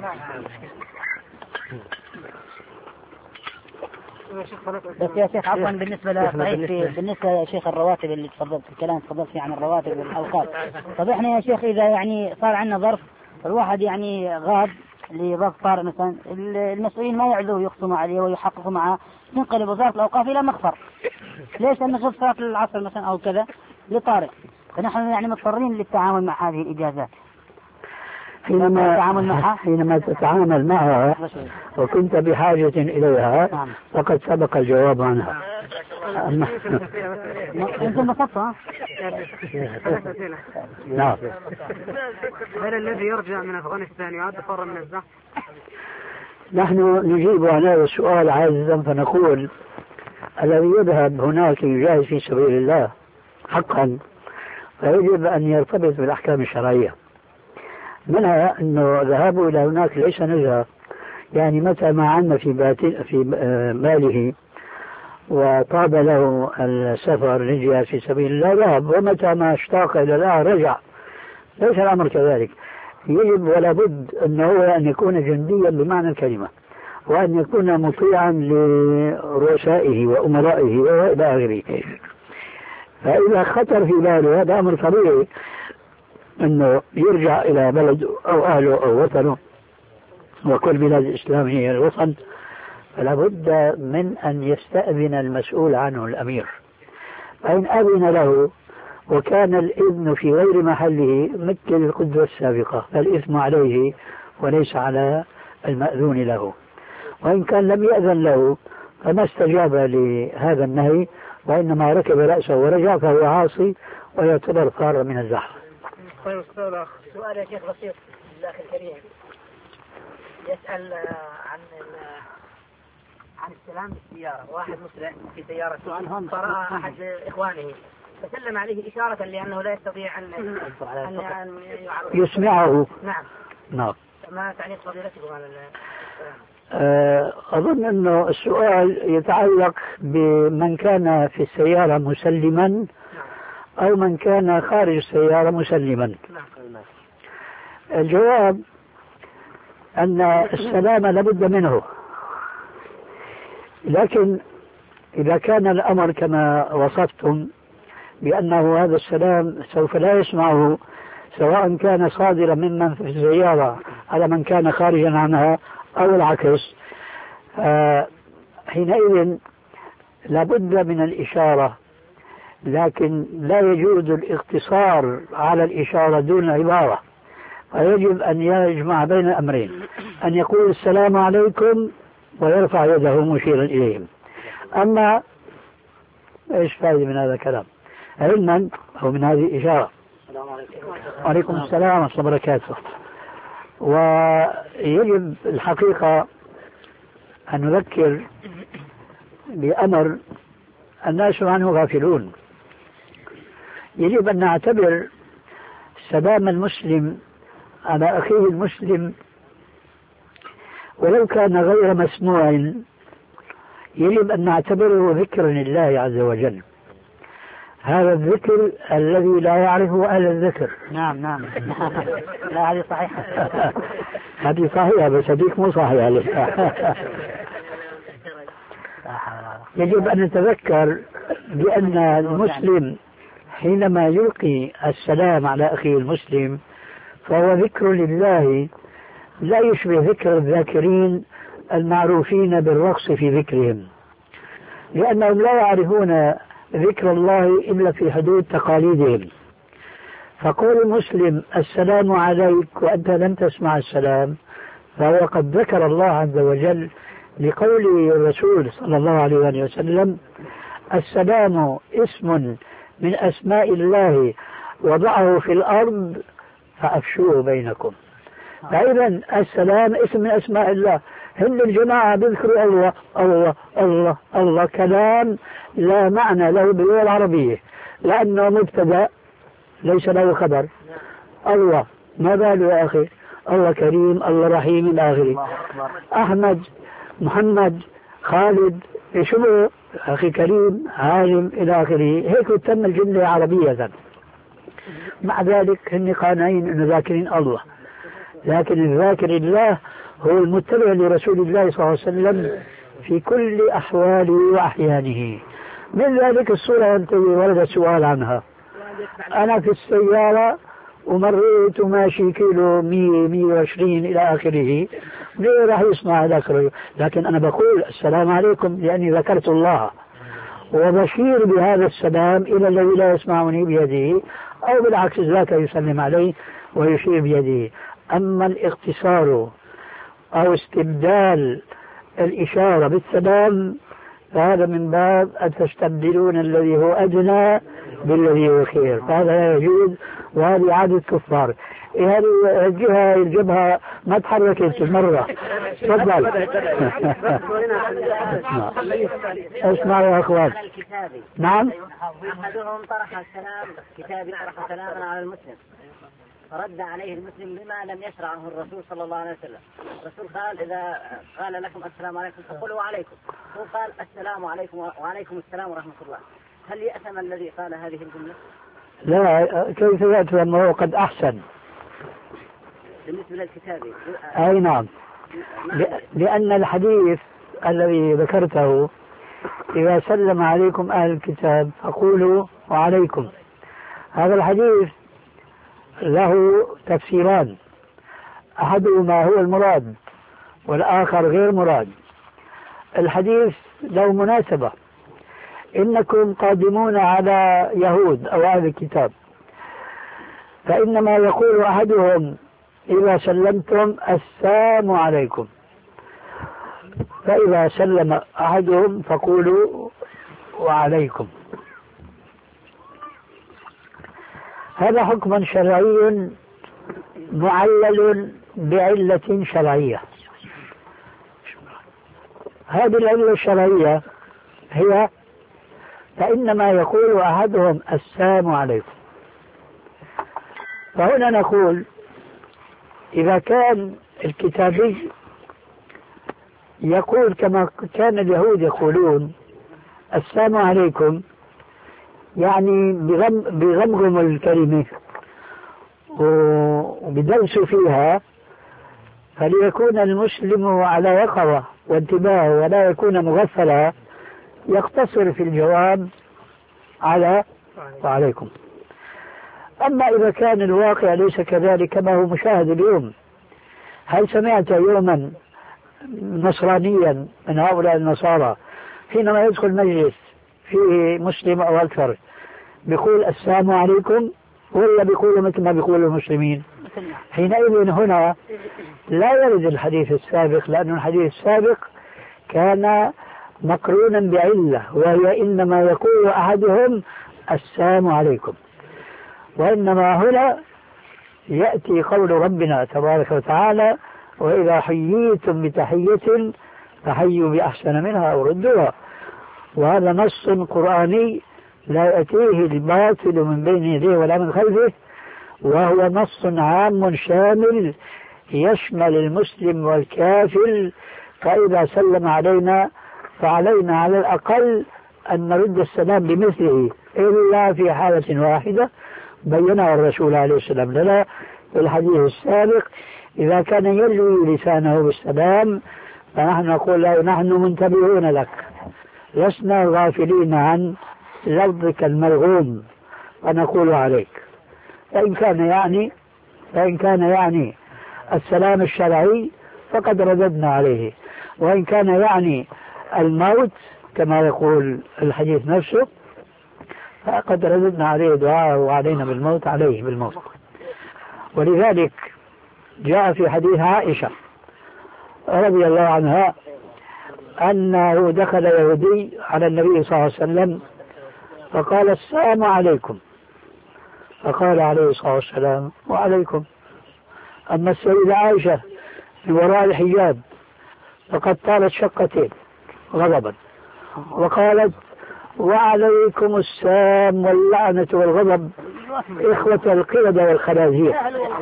بس يا شيخ عفوا بالنسبة يا شيخ الرواتب اللي تفضلت فيه عن الرواتب والأوقات. طب احنا يا شيخ إذا صار عندنا ظرف الواحد غاب لظرف طارئ مثلا، المسؤولين ما يعذوه يخصموا عليه ويحققوا معه، تنقلب وزارة الأوقاف إلى مخفر. ليش؟ أن غير صلاة العصر مثلا أو كذا لطارئ، فنحن مضطرين للتعامل مع هذه الإجازات. حينما تتعامل معها وكنت بحاجة إليها فقد سبق الجواب عنها. أنتم بسطة. نعم. هل الذي يرجع من أفغانستان يعد فرا من الزحف؟ نحن نجيب عن هذا السؤال عاجزا فنقول الذي يذهب هناك يجاهد في سبيل الله حقا فيجب أن يرتبط بالأحكام الشرعية، منها أنه ذهابه إلى هناك ليس نزهة، يعني متى ما عنا في ماله وطاب له السفر للجهاد في سبيل الله ذهب، ومتى ما اشتاق إلى الله رجع. ليس الأمر كذلك. يجب ولا بد أنه أن يكون جنديا بمعنى الكلمة، وأن يكون مطيعا لرؤسائه وأمرائه وإلى آخره. فإذا خطر في باله هذا أمر طبيعي أنه يرجع إلى بلد أو أهله أو وطنه، وكل بلاد الإسلام هي الوطن، فلا بد من أن يستأذن المسؤول عنه الأمير. فإن أذن له وكان الإذن في غير محله مثل القدوة السابقة، فالإثم عليه وليس على المأذون له، وإن كان لم يأذن له فما استجاب لهذا النهي وإنما ركب رأسه ورجع فهو عاصي ويعتبر فار من الزحف. سؤال يا شيخ بسيط الأخ الكريم يسأل عن السلام بالسيارة. واحد مسرع في سيارة فرأى أحد إخوانه فسلم عليه إشارة لأنه لا يستطيع أن يسمعه. نعم. نعم. ما تعليق فضيلتكم على أظن أنه السؤال يتعلق بمن كان في السيارة مسلما أو من كان خارج السيارة مسلما. الجواب أن السلام لابد منه، لكن إذا كان الأمر كما وصفتم بأنه هذا السلام سوف لا يسمعه سواء كان صادرا ممن في السيارة على من كان خارجا عنها أو العكس، حينئذ لابد من الإشارة، لكن لا يجوز الاقتصار على الإشارة دون عبارة، فيجب أن يجمع بين الأمرين، أن يقول السلام عليكم ويرفع يده مشيرا إليهم. أما إيش فائدة من هذا الكلام علما أو من هذه الإشارة؟ وعليكم السلام ورحمة الله وبركاته. ويجب الحقيقة أن نذكر بأمر الناس عنه غافلون. يجب أن نعتبر سلام المسلم على أخيه المسلم ولو كان غير مسموع، يجب أن نعتبره ذكرا لله عز وجل، هذا الذكر الذي لا يعرفه أهل الذكر. نعم. لا هذه صحيحة. هذه صحيحة بس هذيك مو صحيحة. يجب أن نتذكر بأن المسلم حينما يلقي السلام على أخيه المسلم فهو ذكر لله، لا يشبه ذكر الذاكرين المعروفين بالرقص في ذكرهم، لأنهم لا يعرفون ذكر الله إلا في حدود تقاليدهم. فقول المسلم السلام عليك وأنت لم تسمع السلام فهو قد ذكر الله عز وجل لقول الرسول صلى الله عليه وسلم السلام اسم من أسماء الله وضعه في الأرض فأفشوه بينكم. فإذا السلام اسم من أسماء الله. هن الجماعة بذكروا الله الله الله الله كلام لا معنى له باللغة العربية، لأنه مبتدأ ليس له خبر. الله ما باله يا أخي؟ الله كريم، الله رحيم إلى آخره. أحمد، محمد، خالد، شو أخي كريم، عالم إلى آخره. هيك تم الجملة عربية. مع ذلك هن قانعين أنه ذاكرين الله، لكن الذاكر الله هو المتبع لرسول الله صلى الله عليه وسلم في كل أحواله وأحيانه. من ذلك الصورة التي ورد السؤال عنها، أنا في السيارة ومريت وماشي كيلو 100-120 إلى آخره، ليه راح يسمع إلى آخره؟ لكن أنا بقول السلام عليكم لأني ذكرت الله وبشير بهذا السلام إلى الذي لا يسمعني بيده، أو بالعكس ذاك يسلم عليه ويشير بيده. أما الاقتصار أو استبدال الإشارة بالسلام فهذا من باب أن تستبدلون الذي هو أدنى بالذي هو خير، فهذا لا يجوز، وهذه عادة كفار. هذه الجبهة ما تحركت مرة. تفضل. اسمعوا يا أخوان. نعم. أحدهم طرح السلام، كتابي طرح سلاما على المسلم فرد عليه المسلم بما لم يشرعه الرسول صلى الله عليه وسلم. الرسول قال إذا قال لكم السلام عليكم فقولوا وعليكم، هو قال السلام عليكم وعليكم السلام ورحمة الله. هل يأثم الذي قال هذه الجملة؟ لا، كيف يأثم أنه هو قد أحسن بالنسبة للكتابي؟ أي نعم، لأن الحديث الذي ذكرته إذا سلم عليكم أهل الكتاب فقولوا وعليكم، هذا الحديث له تفسيران، أحدهما هو المراد والآخر غير مراد. الحديث له مناسبة، إنكم قادمون على يهود أو أهل الكتاب، فإنما يقول أحدهم إذا سلمتم السلام عليكم، فإذا سلم أحدهم فقولوا وعليكم. هذا حكم شرعي معلل بعلة شرعية. هذه العلة الشرعية هي فإنما يقول أحدهم السلام عليكم. فهنا نقول إذا كان الكتابي يقول كما كان اليهود يقولون السلام عليكم، يعني بغمغم الكلمة وبدرس فيها، فليكون المسلم على يقظة وانتباه ولا يكون مغفلا، يقتصر في الجواب على وعليكم. أما إذا كان الواقع ليس كذلك كما هو مشاهد اليوم، هل سمعت يوما نصرانيا من هؤلاء النصارى حينما يدخل مجلس فيه مسلم أو أكثر بيقول السلام عليكم، ولا بيقولوا مثل ما بيقولوا المسلمين؟ حينئذ هنا لا يرد الحديث السابق، لأن الحديث السابق كان مقرونا بعلة، وهي إنما يقول أحدهم السلام عليكم. وإنما هنا يأتي قول ربنا تبارك وتعالى وإذا حييتم بتحية فحيوا بأحسن منها أو ردوها. وهذا نص قرآني لا يأتيه الباطل من بين يديه ولا من خلفه، وهو نص عام شامل يشمل المسلم والكافر. فإذا سلم علينا فعلينا على الأقل أن نرد السلام بمثله، إلا في حالة واحدة بينها الرسول عليه السلام لنا في الحديث السابق: إذا كان يلوي لسانه بالسلام فنحن نقول له نحن منتبهون لك، لسنا غافلين عن لفظك المرغوم، فنقول عليك. فإن كان يعني السلام الشرعي فقد رددنا عليه، وإن كان يعني الموت كما يقول الحديث نفسه فقد رددنا عليه دعاءه وعلينا بالموت عليه بالموت. ولذلك جاء في حديث عائشة رضي الله عنها أنه دخل يهودي على النبي صلى الله عليه وسلم فقال السلام عليكم، فقال عليه الصلاة والسلام وعليكم. أما السيدة عائشة من وراء الحجاب فقد طالت شقتين غضبا وقالت وعليكم السلام واللعنة والغضب إخوة القردة والخنازير.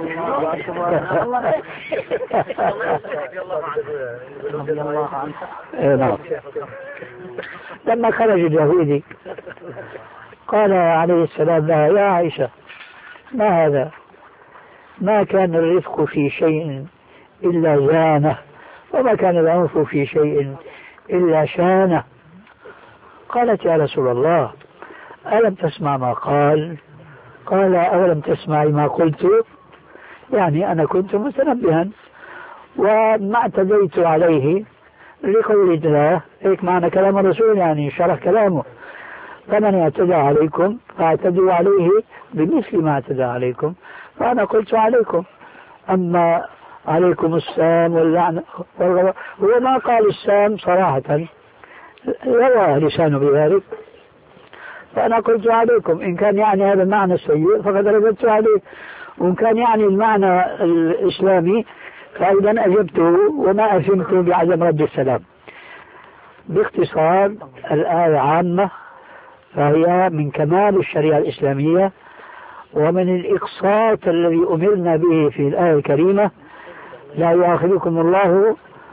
لما خرج اليهودي قال عليه السلام لها يا عائشة ما هذا؟ ما كان الرفق في شيء إلا زانه، وما كان العنف في شيء إلا شانه. قالت يا رسول الله ألم تسمع ما قال؟ قال أولم تسمعي ما قلت؟ يعني أنا كنت متنبها وما اعتديت عليه لقول الله، هيك معنى كلام الرسول، يعني شرح كلامه: فمن اعتدى عليكم فاعتدوا عليه بمثل ما اعتدى عليكم، فأنا قلت عليكم. أما عليكم السام واللعنة والغضب، هو ما قال السام صراحة، روى لسانه بذلك، فأنا قلت عليكم. إن كان يعني هذا المعنى السيء فقد رددت عليه، وإن كان يعني المعنى الإسلامي فأيضا أجبته وما أفهمت بعدم رد السلام. باختصار الآية عامة، فهي من كمال الشريعة الإسلامية ومن الإقساط الذي أمرنا به في الآية الكريمة: لا يؤاخذكم الله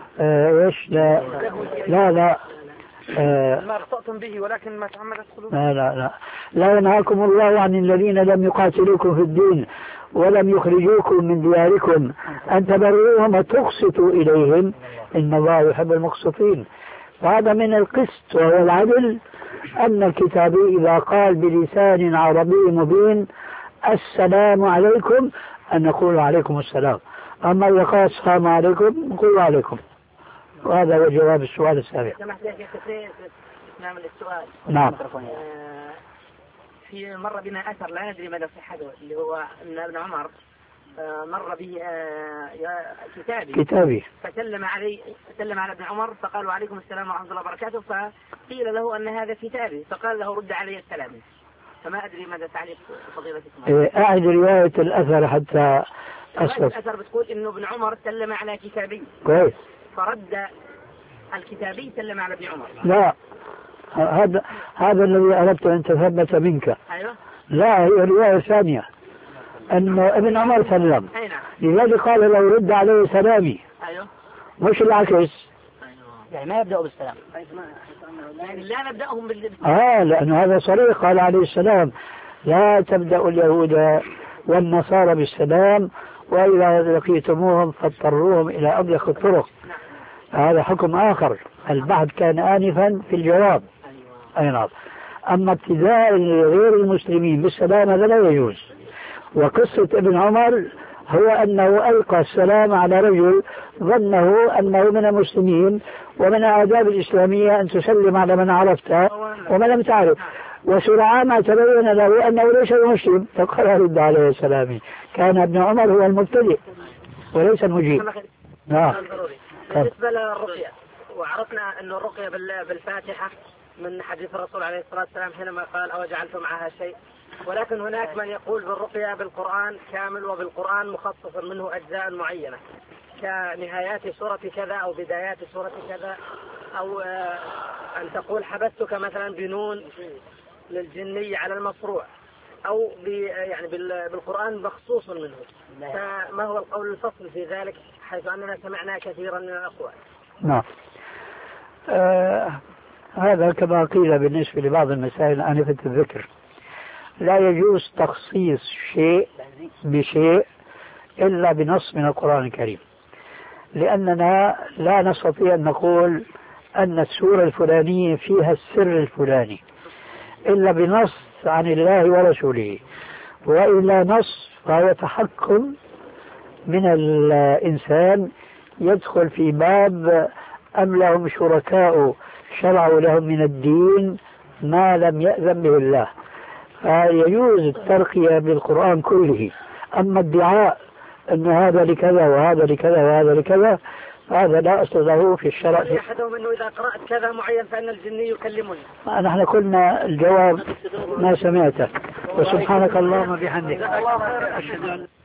ما أخطأتم به ولكن ما تعمدت قلوبكم. لا ينهاكم الله عن الذين لم يقاتلوكم في الدين ولم يخرجوكم من دياركم أن تبروهم وتقسطوا إليهم إن الله يحب المقسطين. وهذا من القسط وهو العدل، أن الكتابي إذا قال بلسان عربي مبين السلام عليكم أن نقول عليكم السلام، أما إذا قال السلام عليكم نقول عليكم. وهذا هو جواب السؤال السابق. نعم السؤال. نعم. في مر بنا أثر لا ندري مدى صحته اللي هو أن ابن عمر مر به كتابي فسلم على ابن عمر فقالوا عليكم السلام ورحمة الله وبركاته فقيل له أن هذا كتابي فقال له رد علي السلام فما أدري ماذا تعليق فضيلتكم. أعد رواية الأثر حتى أسلم. الأثر بتقول إنه ابن عمر سلم على كتابي كويس فرد الكتابي سلم على ابن عمر. لا هذا الذي أردت أن تثبت منك. أيوة. لا هي رواية ثانية أن ابن عمر سلم لذلك قال لو رد عليه سلامي. أيوة. مش العكس. يعني ما يبدأوا بالسلام يعني لا نبدأهم لأن هذا صريح قال عليه السلام لا تبدأ اليهود والنصارى بالسلام وإذا لقيتموهم فاضطروهم إلى أبلغ الطرق. هذا حكم آخر. البحث كان آنفا في الجواب. أي نعم. أما ابتداء غير المسلمين بالسلام هذا لا يجوز. وقصة ابن عمر هو أنه ألقى السلام على رجل ظنه أنه من المسلمين ومن الآداب الإسلامية أن تسلم على من عرفته ومن لم تعرف وسرعان ما تبين له أنه ليس مسلم فقال رد عليه السلام. كان ابن عمر هو المبتدئ وليس المجيب. نعم. بالنسبة للرقية وعرفنا أن الرقية بالفاتحة من حديث الرسول عليه الصلاة والسلام حينما قال أو جعلتم معها شيء ولكن هناك من يقول بالرقية بالقرآن كامل وبالقرآن مخصص منه أجزاء معينة كنهايات سورة كذا أو بدايات سورة كذا أو أن تقول حبستك مثلا بنون للجني على المصروع أو يعني بالقرآن مخصوص منه. فما هو القول الفصل في ذلك حيث أننا سمعنا كثيرا من الأقوال. نعم. هذا كما قيل بالنسبة لبعض المسائل آنفة الذكر لا يجوز تخصيص شيء بشيء إلا بنص من القرآن الكريم لأننا لا نستطيع أن نقول أن السورة الفلانية فيها السر الفلاني إلا بنص عن الله ورسوله وإلا نص فهو تحكم من الإنسان يدخل في باب أم لهم شركاء شرعوا لهم من الدين ما لم يأذن به الله. فيجوز الترقية بالقرآن كله. أما الدعاء أن هذا لكذا وهذا لكذا وهذا لكذا هذا لا أصل له في الشرع. أحدهم أنه إذا قرأت كذا معين فإن الجني يكلمني. نحن قلنا الجواب ما سمعته وسبحانك اللهم بحمدك.